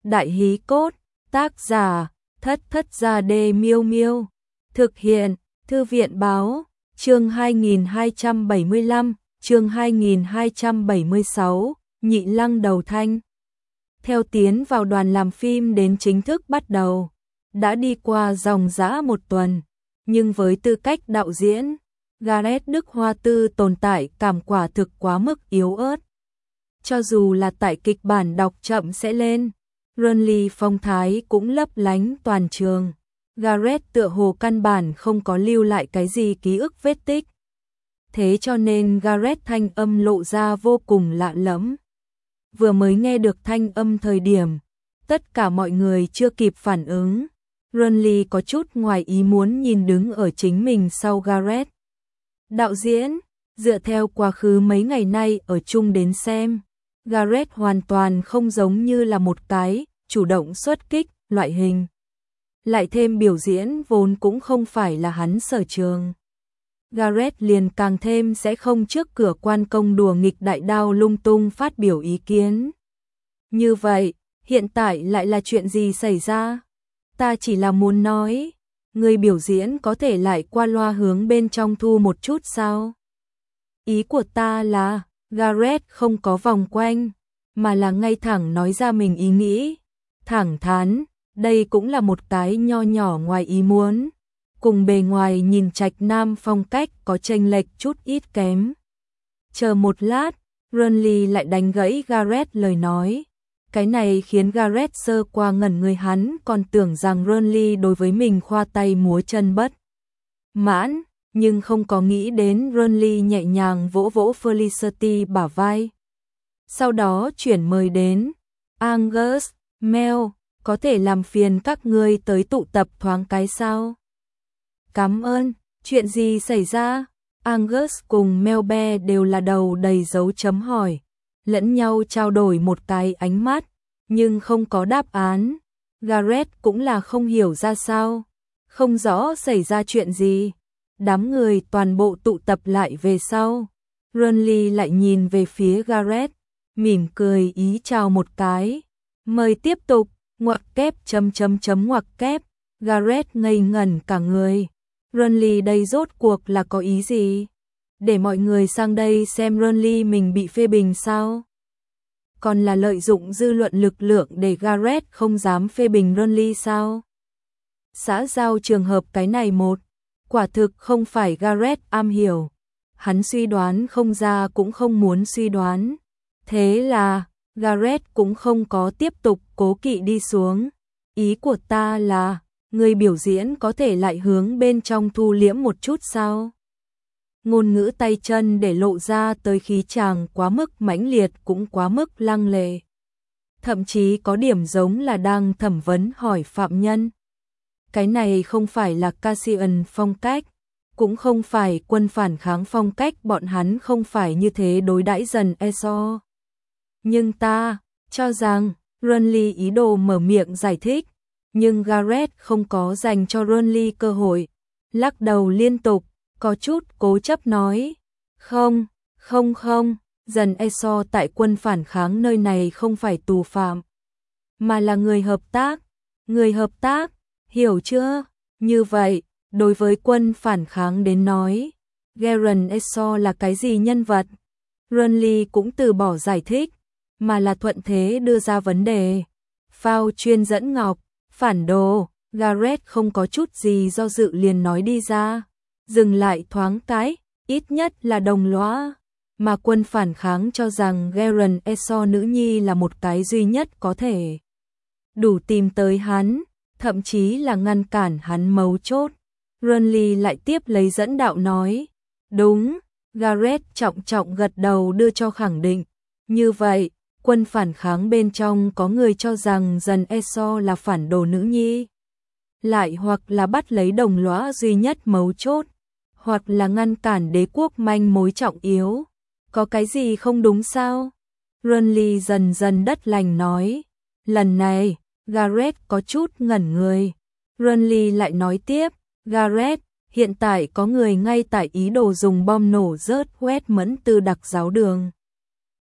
Đại hí cốt, tác giả, Thất Thất Gia Đê Miêu Miêu. Thực hiện, Thư viện báo, chương 2275, chương 2276, Nhị Lăng Đầu Thanh. Theo tiến vào đoàn làm phim đến chính thức bắt đầu, đã đi qua dòng dã một tuần, nhưng với tư cách đạo diễn, Gareth Đức Hoa Tư tồn tại cảm quả thực quá mức yếu ớt. Cho dù là tại kịch bản đọc chậm sẽ lên, Renly phong thái cũng lấp lánh toàn trường. Gareth tựa hồ căn bản không có lưu lại cái gì ký ức vết tích. Thế cho nên Gareth thanh âm lộ ra vô cùng lạ lẫm. Vừa mới nghe được thanh âm thời điểm, tất cả mọi người chưa kịp phản ứng. Renly có chút ngoài ý muốn nhìn đứng ở chính mình sau Gareth. Đạo diễn, dựa theo quá khứ mấy ngày nay ở chung đến xem, Gareth hoàn toàn không giống như là một cái chủ động xuất kích loại hình. Lại thêm biểu diễn vốn cũng không phải là hắn sở trường. Gareth liền càng thêm sẽ không trước cửa quan công đùa nghịch đại đao lung tung phát biểu ý kiến. Như vậy, hiện tại lại là chuyện gì xảy ra? Ta chỉ là muốn nói, người biểu diễn có thể lại qua loa hướng bên trong thu một chút sao? Ý của ta là, Gareth không có vòng quanh, mà là ngay thẳng nói ra mình ý nghĩ. Thẳng thắn, đây cũng là một cái nho nhỏ ngoài ý muốn. Cùng bề ngoài nhìn trạch nam phong cách có chênh lệch chút ít kém. Chờ một lát, Renly lại đánh gãy Gareth lời nói. Cái này khiến Gareth sơ qua ngẩn người, hắn còn tưởng rằng Renly đối với mình khoa tay múa chân bất mãn, nhưng không có nghĩ đến Renly nhẹ nhàng vỗ vỗ Felicity bả vai. Sau đó chuyển mời đến, Angus, Mel, có thể làm phiền các ngươi tới tụ tập thoáng cái sao? Cảm ơn, chuyện gì xảy ra? Angus cùng Melbe đều là đầu đầy dấu chấm hỏi, lẫn nhau trao đổi một cái ánh mắt, nhưng không có đáp án. Gareth cũng là không hiểu ra sao, không rõ xảy ra chuyện gì. Đám người toàn bộ tụ tập lại về sau. Renly lại nhìn về phía Gareth, mỉm cười ý chào một cái. Mời tiếp tục, ngoặc kép ngoặc kép. Gareth ngây ngẩn cả người. Renly đây rốt cuộc là có ý gì? Để mọi người sang đây xem Renly mình bị phê bình sao? Còn là lợi dụng dư luận lực lượng để Gareth không dám phê bình Renly sao? Xã giao trường hợp cái này một, quả thực không phải Gareth am hiểu. Hắn suy đoán không ra cũng không muốn suy đoán. Thế là, Gareth cũng không có tiếp tục cố kỵ đi xuống. Ý của ta là, người biểu diễn có thể lại hướng bên trong thu liễm một chút sao? Ngôn ngữ tay chân để lộ ra tới khí chàng quá mức mãnh liệt cũng quá mức lăng lệ. Thậm chí có điểm giống là đang thẩm vấn hỏi phạm nhân. Cái này không phải là Cassian phong cách, cũng không phải Quân phản kháng phong cách, bọn hắn không phải như thế đối đãi dần Esau. Nhưng ta cho rằng, Renly ý đồ mở miệng giải thích, nhưng Gareth không có dành cho Renly cơ hội, lắc đầu liên tục, có chút cố chấp nói, không, dần Esau tại Quân phản kháng nơi này không phải tù phạm, mà là người hợp tác, hiểu chưa? Như vậy, đối với Quân phản kháng đến nói, Garen Esau là cái gì nhân vật? Renly cũng từ bỏ giải thích, mà là thuận thế đưa ra vấn đề. Phao chuyên dẫn ngọc, phản đồ. Gareth không có chút gì do dự liền nói đi ra. Dừng lại thoáng cái, ít nhất là đồng lõa. Mà Quân phản kháng cho rằng Garen Esau nữ nhi là một cái duy nhất có thể đủ tìm tới hắn, thậm chí là ngăn cản hắn mấu chốt. Renly lại tiếp lấy dẫn đạo nói, đúng. Gareth trọng gật đầu đưa cho khẳng định. Như vậy, Quân phản kháng bên trong có người cho rằng dần Esau là phản đồ nữ nhi, lại hoặc là bắt lấy đồng lõa duy nhất mấu chốt, hoặc là ngăn cản đế quốc manh mối trọng yếu. Có cái gì không đúng sao? Renly dần đất lành nói. Lần này, Gareth có chút ngẩn người. Renly lại nói tiếp, Gareth, hiện tại có người ngay tại ý đồ dùng bom nổ rớt Westminster đặc giáo đường.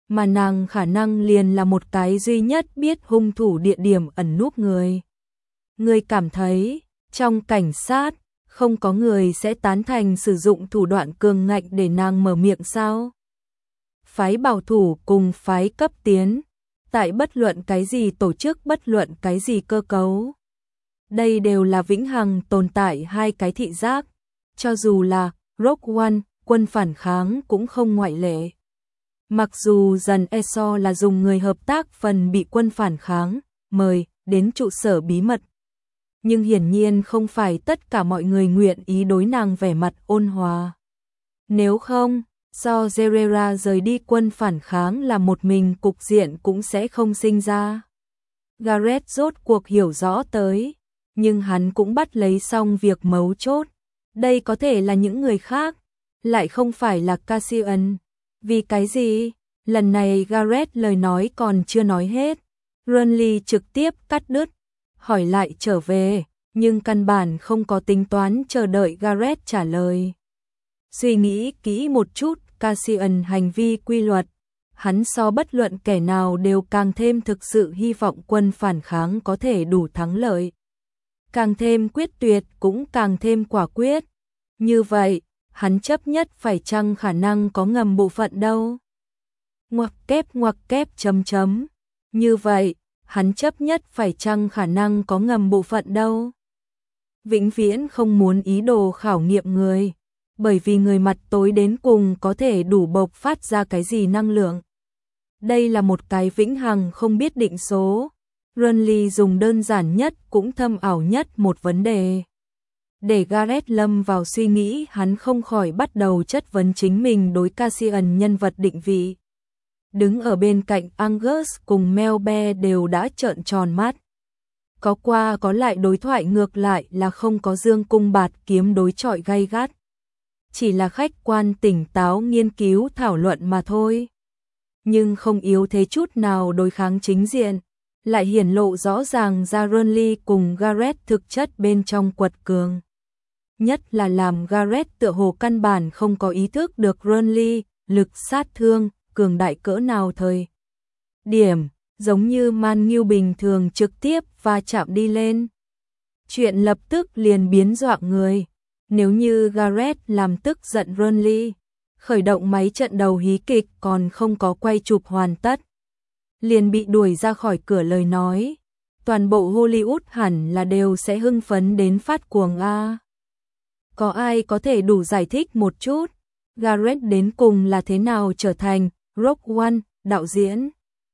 mà nàng khả năng liền là một cái duy nhất biết hung thủ địa điểm ẩn núp người. Người cảm thấy, trong cảnh sát, không có người sẽ tán thành sử dụng thủ đoạn cường ngạnh để nàng mở miệng sao? Phái bảo thủ cùng phái cấp tiến, tại bất luận cái gì tổ chức, bất luận cái gì cơ cấu. Đây đều là vĩnh hằng tồn tại hai cái thị giác, cho dù là Rogue One, quân phản kháng cũng không ngoại lệ. Mặc dù dần Eso là dùng người hợp tác phần bị quân phản kháng mời đến trụ sở bí mật, nhưng hiển nhiên không phải tất cả mọi người nguyện ý đối nàng vẻ mặt ôn hòa. Nếu không, do Gerrera rời đi, quân phản kháng là một mình, cục diện cũng sẽ không sinh ra. Gareth rốt cuộc hiểu rõ tới, nhưng hắn cũng bắt lấy xong việc mấu chốt. Đây có thể là những người khác, lại không phải là Cassian. Vì cái gì? Lần này Gareth lời nói còn chưa nói hết, Renly trực tiếp cắt đứt, hỏi lại trở về, nhưng căn bản không có tính toán chờ đợi Gareth trả lời. Suy nghĩ kỹ một chút, Cassian hành vi quy luật, hắn so bất luận kẻ nào đều càng thêm thực sự hy vọng quân phản kháng có thể đủ thắng lợi. Càng thêm quyết tuyệt cũng càng thêm quả quyết. Như vậy, hắn chấp nhất phải chăng khả năng có ngầm bộ phận đâu? Ngoặc kép chấm chấm. Như vậy, hắn chấp nhất phải chăng khả năng có ngầm bộ phận đâu? Vĩnh viễn không muốn ý đồ khảo nghiệm người, bởi vì người mặt tối đến cùng có thể đủ bộc phát ra cái gì năng lượng. Đây là một cái vĩnh hằng không biết định số. Renly dùng đơn giản nhất cũng thâm ảo nhất một vấn đề. Để Gareth lâm vào suy nghĩ, hắn không khỏi bắt đầu chất vấn chính mình đối Cassian nhân vật định vị. Đứng ở bên cạnh Angus cùng Melbe đều đã trợn tròn mắt. Có qua có lại đối thoại ngược lại là không có dương cung bạt kiếm đối chọi gay gắt. Chỉ là khách quan tỉnh táo nghiên cứu thảo luận mà thôi. Nhưng không yếu thế chút nào đối kháng chính diện, lại hiển lộ rõ ràng ra Renly cùng Gareth thực chất bên trong quật cường. Nhất là làm Gareth tựa hồ căn bản không có ý thức được Renly lực sát thương cường đại cỡ nào thời điểm, giống như man nghiêu bình thường trực tiếp va chạm đi lên. Chuyện lập tức liền biến dọa người. Nếu như Gareth làm tức giận Renly, khởi động máy trận đầu hí kịch còn không có quay chụp hoàn tất, liền bị đuổi ra khỏi cửa lời nói, toàn bộ Hollywood hẳn là đều sẽ hưng phấn đến phát cuồng a. Có ai có thể đủ giải thích một chút, Gareth đến cùng là thế nào trở thành Rogue One đạo diễn?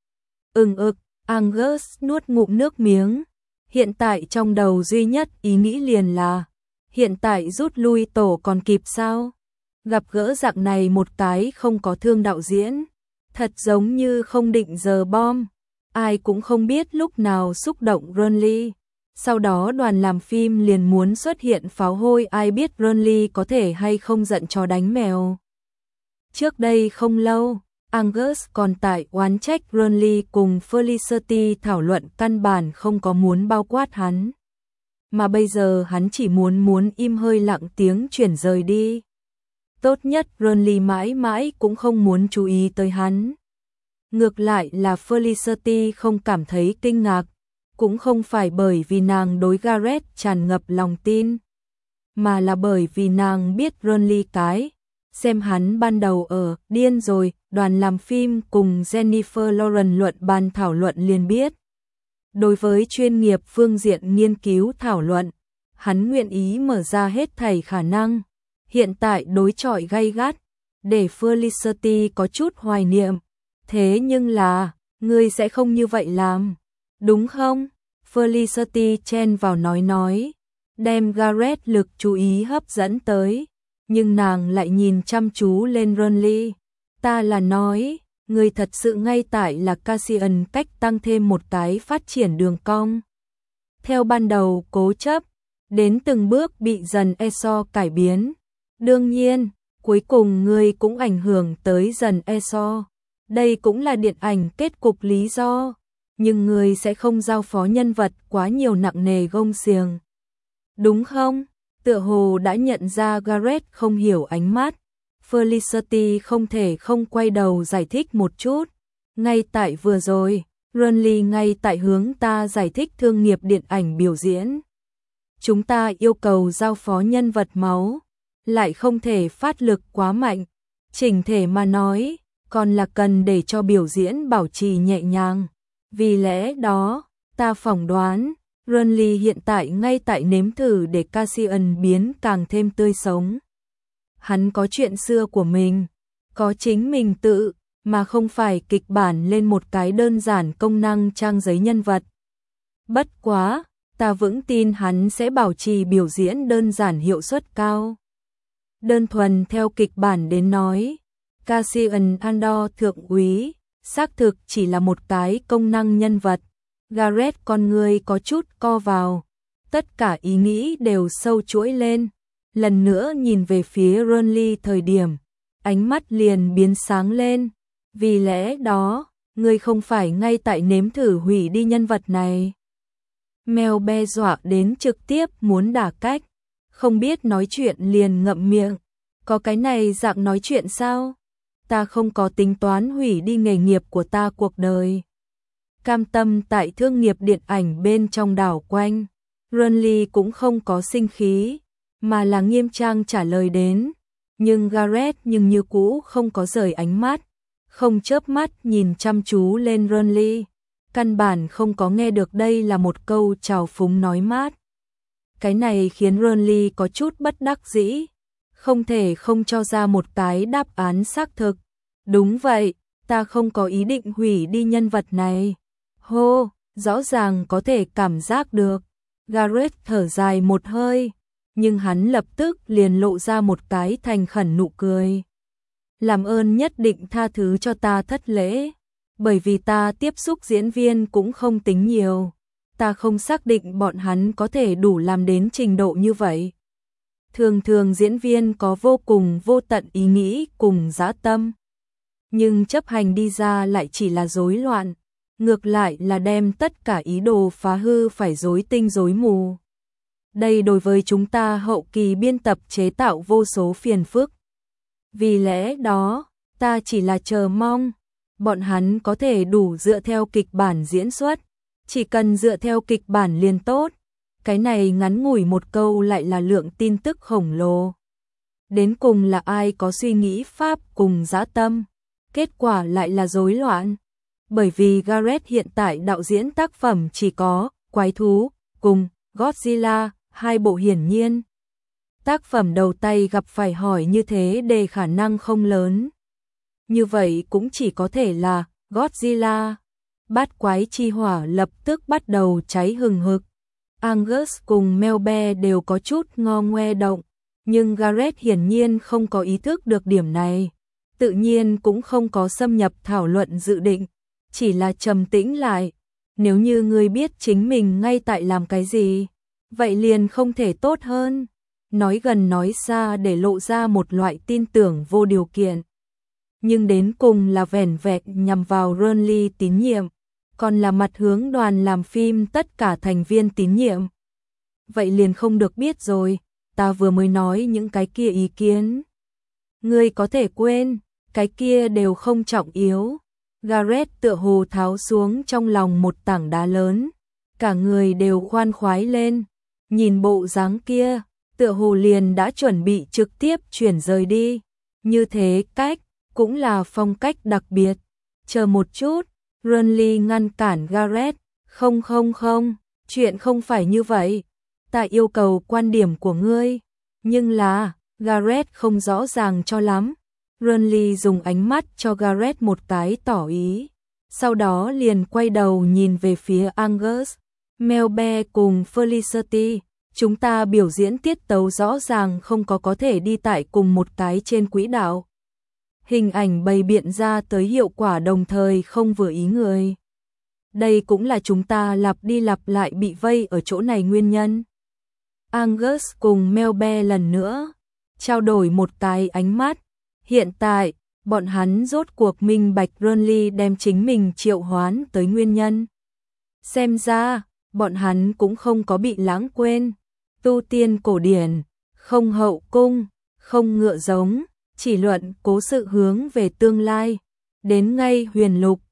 Angus nuốt ngụm nước miếng. Hiện tại trong đầu duy nhất ý nghĩ liền là, hiện tại rút lui tổ còn kịp sao? Gặp gỡ dạng này một cái không có thương đạo diễn, thật giống như không định giờ bom. Ai cũng không biết lúc nào xúc động Renly. Sau đó đoàn làm phim liền muốn xuất hiện pháo hôi, ai biết Renly có thể hay không giận chó đánh mèo. Trước đây không lâu, Angus còn tại oán trách Renly cùng Felicity thảo luận căn bản không có muốn bao quát hắn. Mà bây giờ hắn chỉ muốn im hơi lặng tiếng chuyển rời đi. Tốt nhất Renly mãi mãi cũng không muốn chú ý tới hắn. Ngược lại là Felicity không cảm thấy kinh ngạc, cũng không phải bởi vì nàng đối Gareth tràn ngập lòng tin, mà là bởi vì nàng biết Renly cái. Xem hắn ban đầu ở Điên Rồi, đoàn làm phim cùng Jennifer Lawrence luận bàn thảo luận liền biết. Đối với chuyên nghiệp phương diện nghiên cứu thảo luận, hắn nguyện ý mở ra hết thảy khả năng. Hiện tại đối chọi gay gắt, để Felicity có chút hoài niệm. Thế nhưng là, ngươi sẽ không như vậy làm, đúng không? Felicity chen vào nói, đem Gareth lực chú ý hấp dẫn tới. Nhưng nàng lại nhìn chăm chú lên Renly. Ta là nói, người thật sự ngay tại là Cassian cách tăng thêm một cái phát triển đường cong. Theo ban đầu cố chấp, đến từng bước bị dần Eso cải biến. Đương nhiên, cuối cùng người cũng ảnh hưởng tới dần Eso. Đây cũng là điện ảnh kết cục lý do. Nhưng người sẽ không giao phó nhân vật quá nhiều nặng nề gông xiềng. Đúng không? Tựa hồ đã nhận ra Gareth không hiểu ánh mắt. Felicity không thể không quay đầu giải thích một chút. Ngay tại vừa rồi, Renly ngay tại hướng ta giải thích thương nghiệp điện ảnh biểu diễn. Chúng ta yêu cầu giao phó nhân vật máu, lại không thể phát lực quá mạnh. Chỉnh thể mà nói, còn là cần để cho biểu diễn bảo trì nhẹ nhàng. Vì lẽ đó, ta phỏng đoán, Renly hiện tại ngay tại nếm thử để Cassian biến càng thêm tươi sống. Hắn có chuyện xưa của mình, có chính mình tự, mà không phải kịch bản lên một cái đơn giản công năng trang giấy nhân vật. Bất quá, ta vững tin hắn sẽ bảo trì biểu diễn đơn giản hiệu suất cao. Đơn thuần theo kịch bản đến nói, Cassian Andor thượng úy, xác thực chỉ là một cái công năng nhân vật. Gareth con người có chút co vào, tất cả ý nghĩ đều sâu chuỗi lên. Lần nữa nhìn về phía Renly thời điểm, ánh mắt liền biến sáng lên. Vì lẽ đó, ngươi không phải ngay tại nếm thử hủy đi nhân vật này. Mel be dọa đến trực tiếp muốn đả cách, không biết nói chuyện liền ngậm miệng. Có cái này dạng nói chuyện sao? Ta không có tính toán hủy đi nghề nghiệp của ta cuộc đời. Cam tâm tại thương nghiệp điện ảnh bên trong đảo quanh, Renly cũng không có sinh khí, mà là nghiêm trang trả lời đến. Nhưng Gareth như cũ không có rời ánh mắt, không chớp mắt nhìn chăm chú lên Renly, căn bản không có nghe được đây là một câu trào phúng nói mát. Cái này khiến Renly có chút bất đắc dĩ, không thể không cho ra một cái đáp án xác thực. Đúng vậy, ta không có ý định hủy đi nhân vật này. Hô, rõ ràng có thể cảm giác được. Gareth thở dài một hơi, nhưng hắn lập tức liền lộ ra một cái thành khẩn nụ cười. Làm ơn nhất định tha thứ cho ta thất lễ, bởi vì ta tiếp xúc diễn viên cũng không tính nhiều. Ta không xác định bọn hắn có thể đủ làm đến trình độ như vậy. Thường thường diễn viên có vô cùng vô tận ý nghĩ cùng dã tâm, nhưng chấp hành đi ra lại chỉ là rối loạn, ngược lại là đem tất cả ý đồ phá hư phải rối tinh rối mù. Đây đối với chúng ta hậu kỳ biên tập chế tạo vô số phiền phức. Vì lẽ đó, ta chỉ là chờ mong bọn hắn có thể đủ dựa theo kịch bản diễn xuất, chỉ cần dựa theo kịch bản liền tốt. Cái này ngắn ngủi một câu lại là lượng tin tức khổng lồ. Đến cùng là ai có suy nghĩ pháp cùng dã tâm, kết quả lại là rối loạn. Bởi vì Gareth hiện tại đạo diễn tác phẩm chỉ có Quái thú cùng Godzilla, hai bộ hiển nhiên. Tác phẩm đầu tay gặp phải hỏi như thế đề khả năng không lớn. Như vậy cũng chỉ có thể là Godzilla. Bát quái chi hỏa lập tức bắt đầu cháy hừng hực. Angus cùng Melbe đều có chút ngo ngoe động, nhưng Gareth hiển nhiên không có ý thức được điểm này, tự nhiên cũng không có xâm nhập thảo luận dự định, chỉ là trầm tĩnh lại. Nếu như ngươi biết chính mình ngay tại làm cái gì, vậy liền không thể tốt hơn. Nói gần nói xa để lộ ra một loại tin tưởng vô điều kiện, nhưng đến cùng là vẻn vẹn nhằm vào Renly tín nhiệm, còn là mặt hướng đoàn làm phim tất cả thành viên tín nhiệm. Vậy liền không được biết rồi, ta vừa mới nói những cái kia ý kiến. Ngươi có thể quên, cái kia đều không trọng yếu. Gareth tựa hồ tháo xuống trong lòng một tảng đá lớn, cả người đều khoan khoái lên, nhìn bộ dáng kia, tựa hồ liền đã chuẩn bị trực tiếp chuyển rời đi. Như thế cách, cũng là phong cách đặc biệt. Chờ một chút, Renly ngăn cản Gareth, không, chuyện không phải như vậy. Ta yêu cầu quan điểm của ngươi, nhưng là, Gareth không rõ ràng cho lắm. Renly dùng ánh mắt cho Gareth một cái tỏ ý, sau đó liền quay đầu nhìn về phía Angus, Melbe cùng Felicity. Chúng ta biểu diễn tiết tấu rõ ràng không có thể đi tại cùng một cái trên quỹ đạo. Hình ảnh bày biện ra tới hiệu quả đồng thời không vừa ý người. Đây cũng là chúng ta lặp đi lặp lại bị vây ở chỗ này nguyên nhân. Angus cùng Melbe lần nữa trao đổi một cái ánh mắt. Hiện tại, bọn hắn rốt cuộc minh bạch Renly đem chính mình triệu hoán tới nguyên nhân. Xem ra, bọn hắn cũng không có bị lãng quên. Tu tiên cổ điển, không hậu cung, không ngựa giống, chỉ luận cố sự hướng về tương lai. Đến ngay huyền lục,